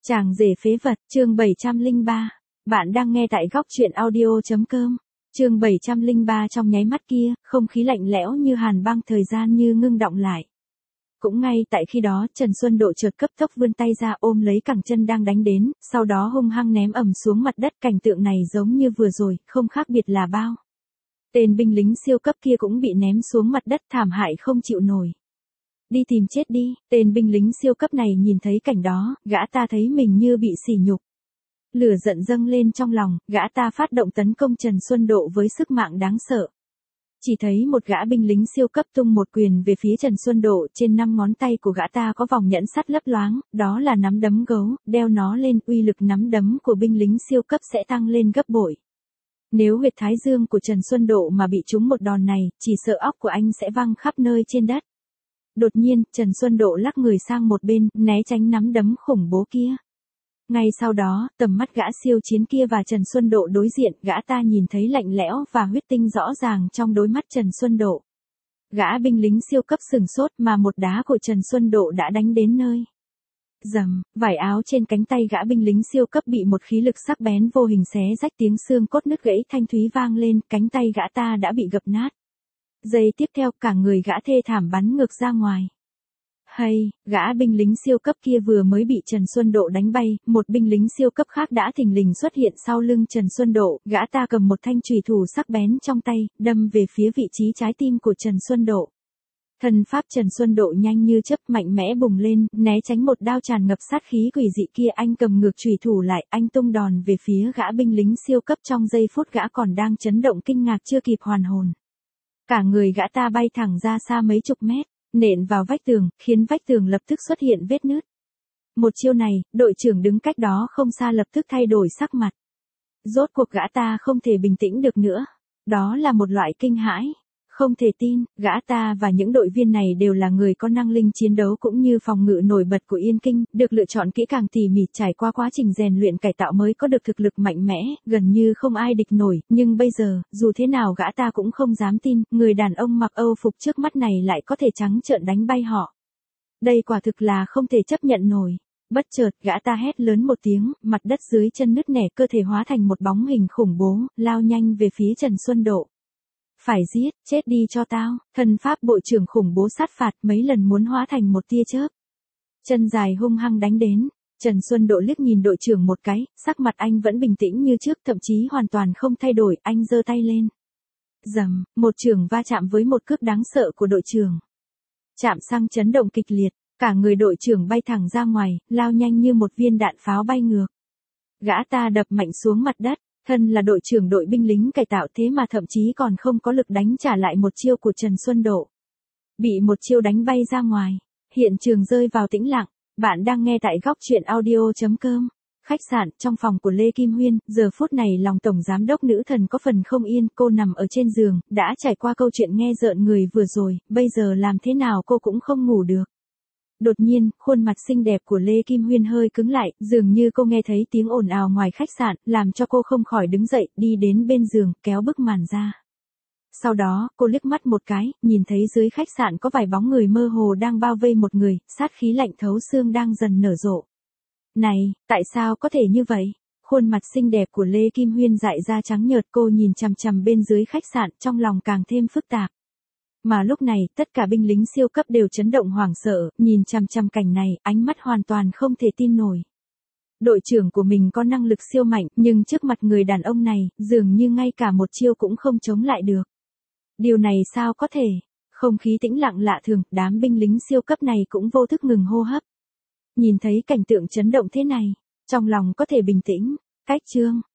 Chàng rể phế vật, chương 703. Bạn đang nghe tại góc truyện audio.com. Chương 703. Trong nháy mắt kia, không khí lạnh lẽo như hàn băng, thời gian như ngưng đọng lại. Cũng ngay tại khi đó, Trần Xuân Độ chợt cấp tốc vươn tay ra ôm lấy cẳng chân đang đánh đến, sau đó hung hăng ném ầm xuống mặt đất. Cảnh tượng này giống như vừa rồi, không khác biệt là bao. Tên binh lính siêu cấp kia cũng bị ném xuống mặt đất, thảm hại không chịu nổi. Đi tìm chết đi, tên binh lính siêu cấp này nhìn thấy cảnh đó, gã ta thấy mình như bị sỉ nhục. Lửa giận dâng lên trong lòng, gã ta phát động tấn công Trần Xuân Độ với sức mạnh đáng sợ. Chỉ thấy một gã binh lính siêu cấp tung một quyền về phía Trần Xuân Độ, trên 5 ngón tay của gã ta có vòng nhẫn sắt lấp loáng, đó là nắm đấm gấu, đeo nó lên, uy lực nắm đấm của binh lính siêu cấp sẽ tăng lên gấp bội. Nếu huyệt thái dương của Trần Xuân Độ mà bị trúng một đòn này, chỉ sợ óc của anh sẽ văng khắp nơi trên đất. Đột nhiên, Trần Xuân Độ lắc người sang một bên, né tránh nắm đấm khủng bố kia. Ngay sau đó, tầm mắt gã siêu chiến kia và Trần Xuân Độ đối diện, gã ta nhìn thấy lạnh lẽo và huyết tinh rõ ràng trong đôi mắt Trần Xuân Độ. Gã binh lính siêu cấp sừng sốt mà một đá của Trần Xuân Độ đã đánh đến nơi. Rầm, vải áo trên cánh tay gã binh lính siêu cấp bị một khí lực sắc bén vô hình xé rách, tiếng xương cốt nứt gãy thanh thúy vang lên, cánh tay gã ta đã bị gập nát. Giây tiếp theo, cả người gã thê thảm bắn ngược ra ngoài. Hay, gã binh lính siêu cấp kia vừa mới bị Trần Xuân Độ đánh bay, một binh lính siêu cấp khác đã thình lình xuất hiện sau lưng Trần Xuân Độ, gã ta cầm một thanh chùy thủ sắc bén trong tay, đâm về phía vị trí trái tim của Trần Xuân Độ. Thần pháp Trần Xuân Độ nhanh như chớp, mạnh mẽ bùng lên, né tránh một đao tràn ngập sát khí quỷ dị kia, anh cầm ngược chùy thủ lại, anh tung đòn về phía gã binh lính siêu cấp. Trong giây phút gã còn đang chấn động kinh ngạc chưa kịp hoàn hồn, cả người gã ta bay thẳng ra xa mấy chục mét, nện vào vách tường, khiến vách tường lập tức xuất hiện vết nứt. Một chiêu này, đội trưởng đứng cách đó không xa lập tức thay đổi sắc mặt. Rốt cuộc gã ta không thể bình tĩnh được nữa. Đó là một loại kinh hãi. Không thể tin, gã ta và những đội viên này đều là người có năng linh chiến đấu cũng như phòng ngự nổi bật của Yên Kinh, được lựa chọn kỹ càng tỉ mỉ, trải qua quá trình rèn luyện cải tạo mới có được thực lực mạnh mẽ, gần như không ai địch nổi, nhưng bây giờ, dù thế nào gã ta cũng không dám tin, người đàn ông mặc Âu phục trước mắt này lại có thể trắng trợn đánh bay họ. Đây quả thực là không thể chấp nhận nổi. Bất chợt, gã ta hét lớn một tiếng, mặt đất dưới chân nứt nẻ, cơ thể hóa thành một bóng hình khủng bố, lao nhanh về phía Trần Xuân Độ. Phải giết, chết đi cho tao, thần pháp bộ trưởng khủng bố sát phạt, mấy lần muốn hóa thành một tia chớp. Chân dài hung hăng đánh đến, Trần Xuân Độ liếc nhìn đội trưởng một cái, sắc mặt anh vẫn bình tĩnh như trước, thậm chí hoàn toàn không thay đổi, anh giơ tay lên. Rầm, một chưởng va chạm với một cước đáng sợ của đội trưởng. Chạm sang chấn động kịch liệt, cả người đội trưởng bay thẳng ra ngoài, lao nhanh như một viên đạn pháo bay ngược. Gã ta đập mạnh xuống mặt đất. Thân là đội trưởng đội binh lính cải tạo thế mà thậm chí còn không có lực đánh trả lại một chiêu của Trần Xuân Độ. Bị một chiêu đánh bay ra ngoài. Hiện trường rơi vào tĩnh lặng. Bạn đang nghe tại góc truyện audio.com. Khách sạn, trong phòng của Lê Kim Huyên, giờ phút này lòng tổng giám đốc nữ thần có phần không yên, cô nằm ở trên giường, đã trải qua câu chuyện nghe rợn người vừa rồi, bây giờ làm thế nào cô cũng không ngủ được. Đột nhiên, khuôn mặt xinh đẹp của Lê Kim Huyên hơi cứng lại, dường như cô nghe thấy tiếng ồn ào ngoài khách sạn, làm cho cô không khỏi đứng dậy, đi đến bên giường, kéo bức màn ra. Sau đó, cô liếc mắt một cái, nhìn thấy dưới khách sạn có vài bóng người mơ hồ đang bao vây một người, sát khí lạnh thấu xương đang dần nở rộ. Này, tại sao có thể như vậy? Khuôn mặt xinh đẹp của Lê Kim Huyên dại ra trắng nhợt, cô nhìn chằm chằm bên dưới khách sạn, trong lòng càng thêm phức tạp. Mà lúc này, tất cả binh lính siêu cấp đều chấn động hoảng sợ, nhìn chằm chằm cảnh này, ánh mắt hoàn toàn không thể tin nổi. Đội trưởng của mình có năng lực siêu mạnh, nhưng trước mặt người đàn ông này, dường như ngay cả một chiêu cũng không chống lại được. Điều này sao có thể? Không khí tĩnh lặng lạ thường, đám binh lính siêu cấp này cũng vô thức ngừng hô hấp. Nhìn thấy cảnh tượng chấn động thế này, trong lòng có thể bình tĩnh. Cách chương